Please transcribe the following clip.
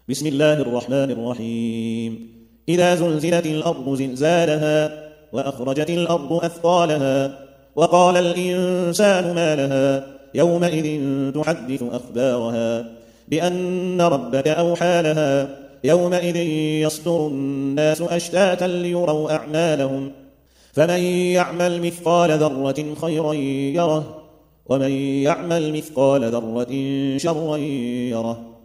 بسم الله الرحمن الرحيم إذا زلزلت الأرض زلزالها وأخرجت الأرض أثقالها وقال الإنسان ما لها يومئذ تحدث أخبارها بأن ربك أوحى لها يومئذ يصدر الناس أشتاتا ليروا أعمالهم فمن يعمل مثقال ذرة خيرا يره ومن يعمل مثقال ذرة شرا يره